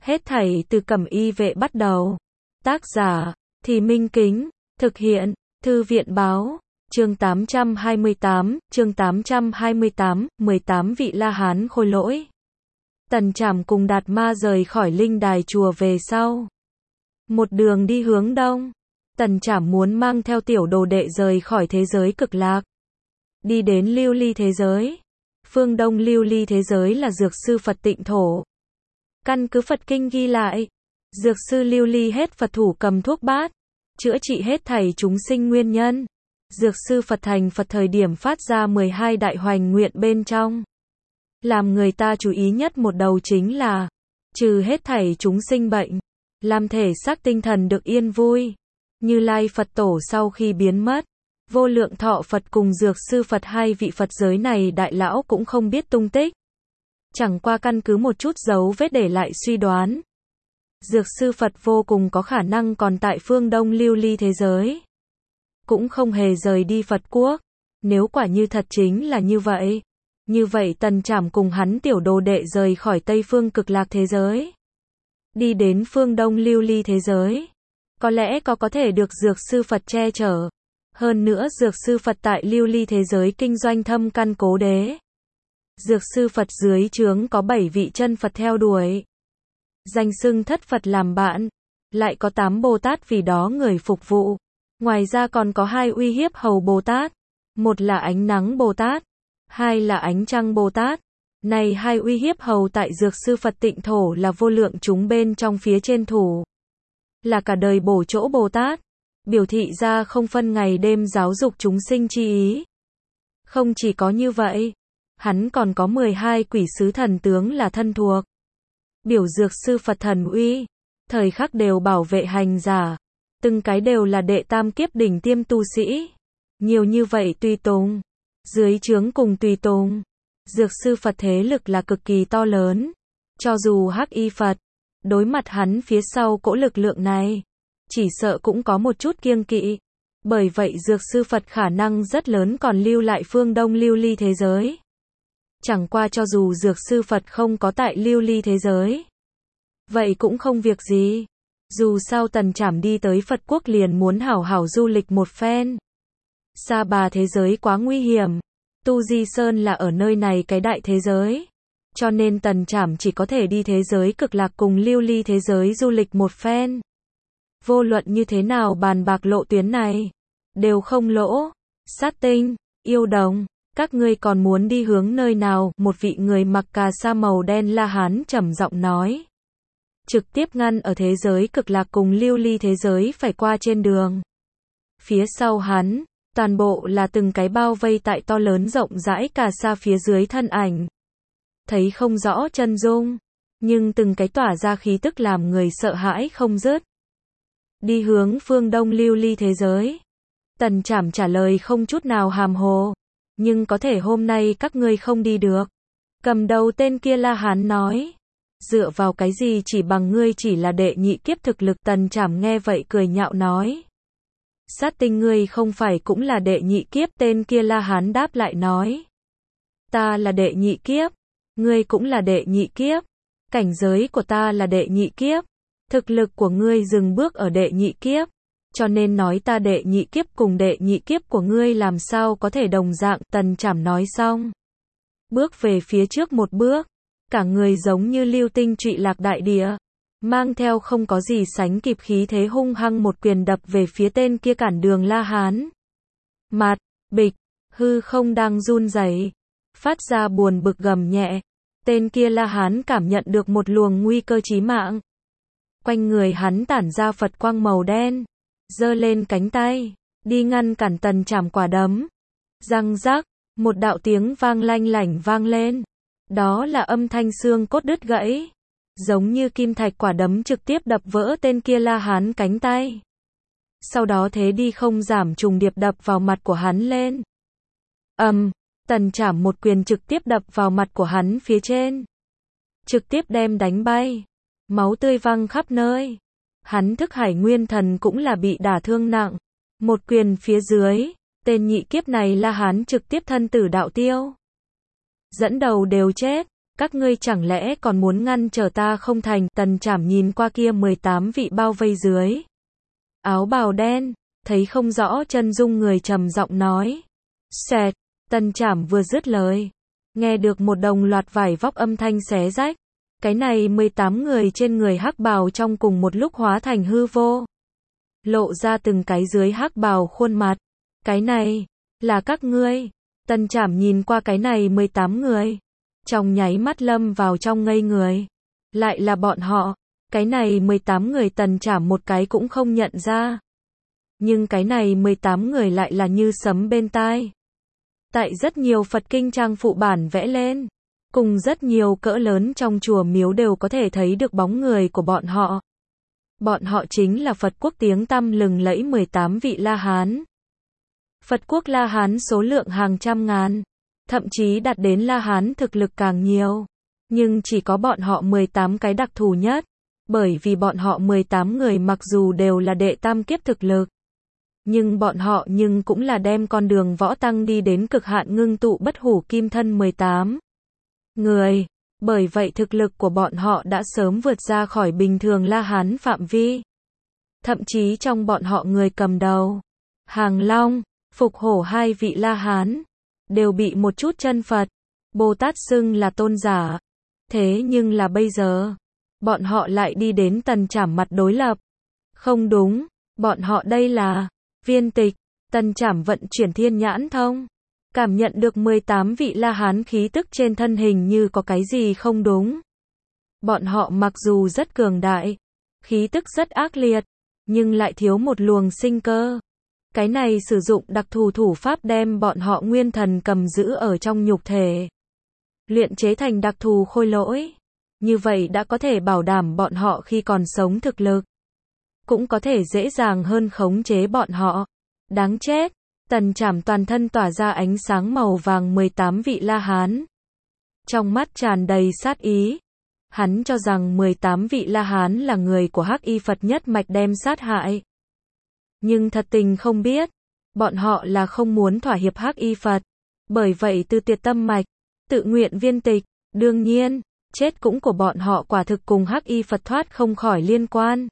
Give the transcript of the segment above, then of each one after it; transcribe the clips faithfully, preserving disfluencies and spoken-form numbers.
Hết thảy từ Cẩm Y Vệ bắt đầu. Tác giả, Thì Minh Kính, thực hiện, Thư viện Báo, chương tám trăm hai mươi tám, chương tám trăm hai mươi tám, mười tám vị La Hán khôi lỗi. Tần Trảm cùng Đạt Ma rời khỏi linh đài chùa về sau. Một đường đi hướng đông. Tần Trảm muốn mang theo tiểu đồ đệ rời khỏi thế giới cực lạc. Đi đến lưu ly thế giới. Phương Đông lưu ly thế giới là dược sư Phật tịnh thổ. Căn cứ Phật Kinh ghi lại, dược sư lưu ly hết Phật thủ cầm thuốc bát, chữa trị hết thảy chúng sinh nguyên nhân. Dược sư Phật thành Phật thời điểm phát ra mười hai đại hoành nguyện bên trong. Làm người ta chú ý nhất một đầu chính là, trừ hết thảy chúng sinh bệnh, làm thể xác tinh thần được yên vui. Như Lai Phật tổ sau khi biến mất, Vô Lượng Thọ Phật cùng dược sư Phật hai vị Phật giới này đại lão cũng không biết tung tích. Chẳng qua căn cứ một chút dấu vết để lại suy đoán. Dược sư Phật vô cùng có khả năng còn tại phương Đông lưu ly thế giới. Cũng không hề rời đi Phật quốc. Nếu quả như thật chính là như vậy. Như vậy Tần Trảm cùng hắn tiểu đồ đệ rời khỏi Tây phương cực lạc thế giới. Đi đến phương Đông lưu ly thế giới. Có lẽ có có thể được dược sư Phật che chở. Hơn nữa dược sư Phật tại lưu ly thế giới kinh doanh thâm căn cố đế. Dược sư Phật dưới trướng có bảy vị chân Phật theo đuổi. Danh xưng thất Phật làm bạn. Lại có tám Bồ Tát vì đó người phục vụ. Ngoài ra còn có hai uy hiếp hầu Bồ Tát. Một là ánh nắng Bồ Tát. Hai là ánh trăng Bồ Tát. Này hai uy hiếp hầu tại dược sư Phật tịnh thổ là vô lượng chúng bên trong phía trên thủ. Là cả đời bổ chỗ Bồ Tát. Biểu thị ra không phân ngày đêm giáo dục chúng sinh chi ý. Không chỉ có như vậy. Hắn còn có mười hai quỷ sứ thần tướng là thân thuộc. Biểu dược sư Phật thần uy. Thời khắc đều bảo vệ hành giả. Từng cái đều là đệ tam kiếp đỉnh tiêm tu sĩ. Nhiều như vậy tùy tùng. Dưới trướng cùng tùy tùng. Dược sư Phật thế lực là cực kỳ to lớn. Cho dù Hắc Y Phật. Đối mặt hắn phía sau cỗ lực lượng này. Chỉ sợ cũng có một chút kiêng kỵ. Bởi vậy dược sư Phật khả năng rất lớn còn lưu lại phương Đông lưu ly thế giới. Chẳng qua cho dù dược sư Phật không có tại lưu ly thế giới. Vậy cũng không việc gì. Dù sao Tần Trảm đi tới Phật quốc liền muốn hảo hảo du lịch một phen. Sa Bà thế giới quá nguy hiểm. Tu Di Sơn là ở nơi này cái đại thế giới. Cho nên Tần Trảm chỉ có thể đi thế giới cực lạc cùng lưu ly thế giới du lịch một phen. Vô luận như thế nào bàn bạc lộ tuyến này. Đều không lỗ. Sát Tinh, Yêu Đồng. Các ngươi còn muốn đi hướng nơi nào? Một vị người mặc cà sa màu đen La Hán trầm giọng nói. Trực tiếp ngăn ở thế giới cực lạc cùng lưu ly thế giới phải qua trên đường. Phía sau hắn, toàn bộ là từng cái bao vây tại to lớn rộng rãi cà sa phía dưới thân ảnh. Thấy không rõ chân dung, nhưng từng cái tỏa ra khí tức làm người sợ hãi không dứt. Đi hướng phương Đông lưu ly thế giới. Tần Trảm trả lời không chút nào hàm hồ. Nhưng có thể hôm nay các ngươi không đi được. Cầm đầu tên kia La Hán nói. Dựa vào cái gì chỉ bằng ngươi chỉ là đệ nhị kiếp thực lực? Tần Trảm nghe vậy cười nhạo nói. Sát Tinh ngươi không phải cũng là đệ nhị kiếp? Tên kia La Hán đáp lại nói. Ta là đệ nhị kiếp. Ngươi cũng là đệ nhị kiếp. Cảnh giới của ta là đệ nhị kiếp. Thực lực của ngươi dừng bước ở đệ nhị kiếp. Cho nên nói ta đệ nhị kiếp cùng đệ nhị kiếp của ngươi làm sao có thể đồng dạng? Tần Trảm nói xong. Bước về phía trước một bước. Cả người giống như lưu tinh trụy lạc đại địa. Mang theo không có gì sánh kịp khí thế hung hăng một quyền đập về phía tên kia cản đường La Hán. Mạt, bịch, hư không đang run rẩy, phát ra buồn bực gầm nhẹ. Tên kia La Hán cảm nhận được một luồng nguy cơ chí mạng. Quanh người hắn tản ra Phật quang màu đen. Giơ lên cánh tay, đi ngăn cản Tần Trảm quả đấm. Răng rắc, một đạo tiếng vang lanh lảnh vang lên. Đó là âm thanh xương cốt đứt gãy. Giống như kim thạch quả đấm trực tiếp đập vỡ tên kia La Hán cánh tay. Sau đó thế đi không giảm trùng điệp đập vào mặt của hắn lên. Ầm, um, Tần Trảm một quyền trực tiếp đập vào mặt của hắn phía trên. Trực tiếp đem đánh bay. Máu tươi văng khắp nơi. Hắn thức hải nguyên thần cũng là bị đả thương nặng. Một quyền phía dưới, tên nhị kiếp này La Hán trực tiếp thân tử đạo tiêu. Dẫn đầu đều chết. Các ngươi chẳng lẽ còn muốn ngăn trở ta không thành? Tần Trảm nhìn qua kia mười tám vị bao vây dưới áo bào đen, thấy không rõ chân dung người trầm giọng nói. Xẹt, Tần Trảm vừa dứt lời, nghe được một đồng loạt vải vóc âm thanh xé rách. Cái này mười tám người trên người hắc bào trong cùng một lúc hóa thành hư vô, lộ ra từng cái dưới hắc bào khuôn mặt. Cái này, là các ngươi. Tần Trảm nhìn qua cái này mười tám người, trong nháy mắt lâm vào trong ngây người. Lại là bọn họ. Cái này mười tám người Tần Trảm một cái cũng không nhận ra. Nhưng cái này mười tám người lại là như sấm bên tai. Tại rất nhiều Phật kinh trang phụ bản vẽ lên, cùng rất nhiều cỡ lớn trong chùa miếu đều có thể thấy được bóng người của bọn họ. Bọn họ chính là Phật quốc tiếng tăm lừng lẫy mười tám vị La Hán. Phật quốc La Hán số lượng hàng trăm ngàn, thậm chí đạt đến La Hán thực lực càng nhiều. Nhưng chỉ có bọn họ mười tám cái đặc thù nhất, bởi vì bọn họ mười tám người mặc dù đều là đệ tam kiếp thực lực, nhưng bọn họ nhưng cũng là đem con đường võ tăng đi đến cực hạn ngưng tụ bất hủ kim thân mười tám người. Bởi vậy thực lực của bọn họ đã sớm vượt ra khỏi bình thường La Hán phạm vi. Thậm chí trong bọn họ người cầm đầu, Hàng Long, Phục Hổ hai vị La Hán, đều bị một chút chân Phật, Bồ Tát xưng là tôn giả. Thế nhưng là bây giờ, bọn họ lại đi đến Tần Trảm mặt đối lập. Không đúng, bọn họ đây là Viên Tịch. Tần Trảm vận chuyển thiên nhãn thông, cảm nhận được mười tám vị La Hán khí tức trên thân hình như có cái gì không đúng. Bọn họ mặc dù rất cường đại, khí tức rất ác liệt, nhưng lại thiếu một luồng sinh cơ. Cái này sử dụng đặc thù thủ pháp đem bọn họ nguyên thần cầm giữ ở trong nhục thể, luyện chế thành đặc thù khôi lỗi. Như vậy đã có thể bảo đảm bọn họ khi còn sống thực lực, cũng có thể dễ dàng hơn khống chế bọn họ. Đáng chết. Tần Trảm toàn thân tỏa ra ánh sáng màu vàng mười tám vị La Hán, trong mắt tràn đầy sát ý. Hắn cho rằng mười tám vị La Hán là người của Hắc Y Phật nhất mạch đem sát hại. Nhưng thật tình không biết, bọn họ là không muốn thỏa hiệp Hắc Y Phật. Bởi vậy từ tiệt tâm mạch, tự nguyện viên tịch. Đương nhiên, chết cũng của bọn họ quả thực cùng Hắc Y Phật thoát không khỏi liên quan.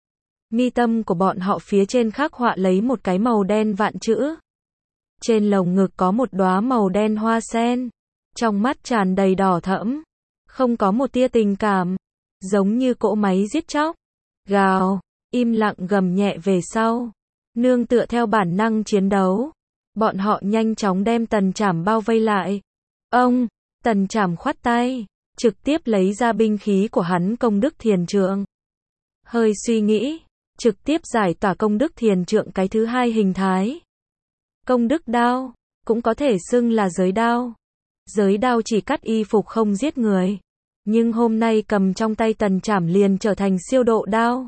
Mi tâm của bọn họ phía trên khắc họa lấy một cái màu đen vạn chữ. Trên lồng ngực có một đóa màu đen hoa sen. Trong mắt tràn đầy đỏ thẫm, không có một tia tình cảm, giống như cỗ máy giết chóc. Gào, im lặng gầm nhẹ về sau, nương tựa theo bản năng chiến đấu. Bọn họ nhanh chóng đem Tần Trảm bao vây lại. Ông, Tần Trảm khoát tay, trực tiếp lấy ra binh khí của hắn công đức thiền trượng. Hơi suy nghĩ, trực tiếp giải tỏa công đức thiền trượng cái thứ hai hình thái. Công đức đao, cũng có thể xưng là giới đao. Giới đao chỉ cắt y phục không giết người. Nhưng hôm nay cầm trong tay Tần Trảm liền trở thành siêu độ đao.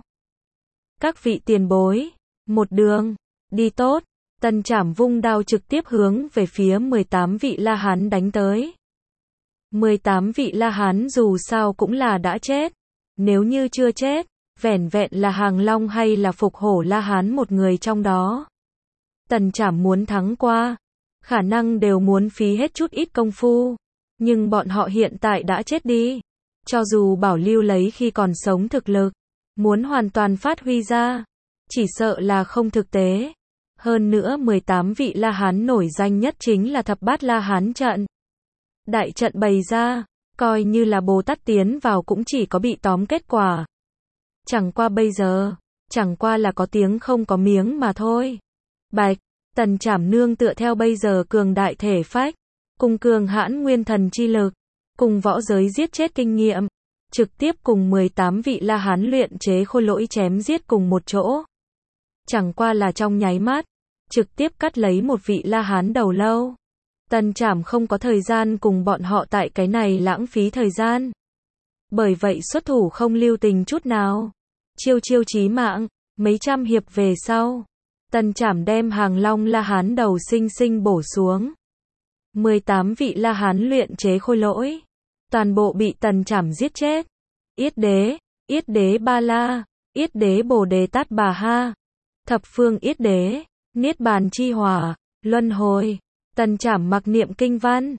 Các vị tiền bối, một đường, đi tốt. Tần Trảm vung đao trực tiếp hướng về phía mười tám vị La Hán đánh tới. mười tám vị La Hán dù sao cũng là đã chết. Nếu như chưa chết, vẻn vẹn là Hàng Long hay là Phục Hổ La Hán một người trong đó. Tần Trảm muốn thắng qua, khả năng đều muốn phí hết chút ít công phu. Nhưng bọn họ hiện tại đã chết đi. Cho dù bảo lưu lấy khi còn sống thực lực, muốn hoàn toàn phát huy ra, chỉ sợ là không thực tế. Hơn nữa mười tám vị La Hán nổi danh nhất chính là Thập Bát La Hán trận. Đại trận bày ra, coi như là Bồ Tát tiến vào cũng chỉ có bị tóm kết quả. Chẳng qua bây giờ, chẳng qua là có tiếng không có miếng mà thôi. Bạch, Tần Trảm nương tựa theo bây giờ cường đại thể phách, cùng cường hãn nguyên thần chi lực, cùng võ giới giết chết kinh nghiệm, trực tiếp cùng mười tám vị La Hán luyện chế khôi lỗi chém giết cùng một chỗ. Chẳng qua là trong nháy mắt, trực tiếp cắt lấy một vị La Hán đầu lâu. Tần Trảm không có thời gian cùng bọn họ tại cái này lãng phí thời gian. Bởi vậy xuất thủ không lưu tình chút nào. Chiêu chiêu chí mạng, mấy trăm hiệp về sau, Tần Trảm đem Hàng Long La Hán đầu sinh sinh bổ xuống. mười tám vị La Hán luyện chế khôi lỗi, toàn bộ bị Tần Trảm giết chết. Yết đế, Yết đế Ba La, Yết đế Bồ Đề Tát Bà Ha, Thập Phương Yết đế, Niết Bàn Chi Hỏa, Luân Hồi. Tần Trảm mặc niệm kinh văn,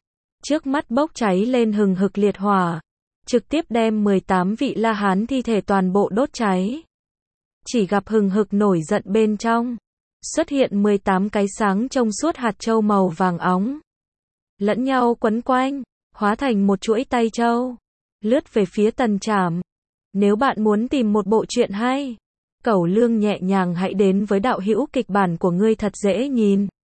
trước mắt bốc cháy lên hừng hực liệt hỏa, trực tiếp đem mười tám vị La Hán thi thể toàn bộ đốt cháy. Chỉ gặp hừng hực nổi giận bên trong, xuất hiện mười tám cái sáng trong suốt hạt châu màu vàng óng, lẫn nhau quấn quanh, hóa thành một chuỗi tay châu, lướt về phía Tần Trảm. Nếu bạn muốn tìm một bộ truyện hay, Cẩu Lương nhẹ nhàng hãy đến với đạo hữu kịch bản của ngươi thật dễ nhìn.